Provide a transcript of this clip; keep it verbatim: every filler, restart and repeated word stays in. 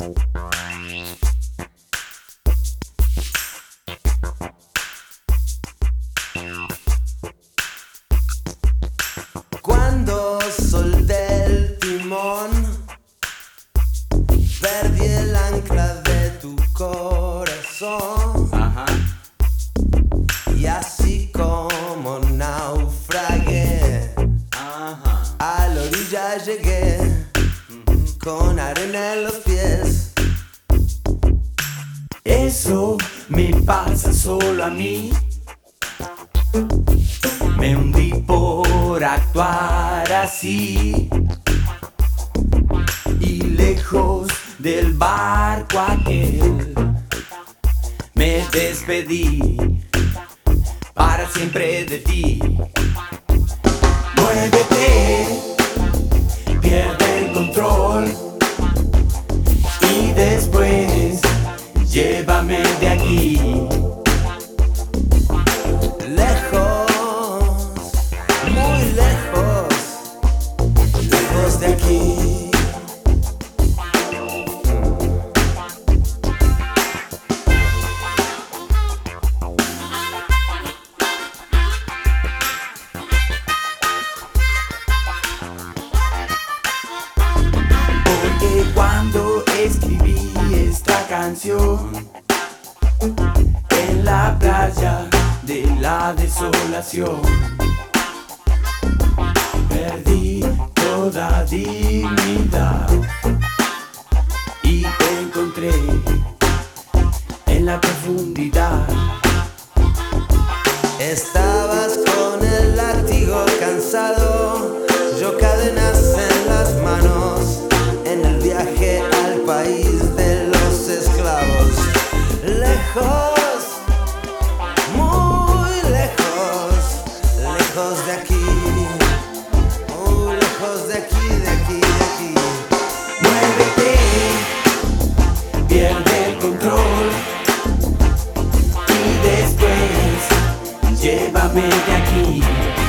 Cuando solté el timón, perdí el ancla de tu corazón. Ajá. Y así como naufragué, Ajá. a la orilla llegué, con arena en los pies. Eso me pasa solo a mí. Me hundí por actuar así. Y lejos del barco aquel me despedí para siempre de ti. Muévete, pierde el control y después llévame de aquí. Lejos, muy lejos, lejos de aquí. Porque cuando escribí esta canción en la playa de la desolación, perdí toda dignidad y te encontré en la profundidad. Estabas con el látigo cansado, yo cadenas en las manos, en el viaje al país de los esclavos. Lejos, muy lejos, lejos de aquí, muy lejos de aquí, de aquí, de aquí. Muévete, pierde el control y después llévame de aquí.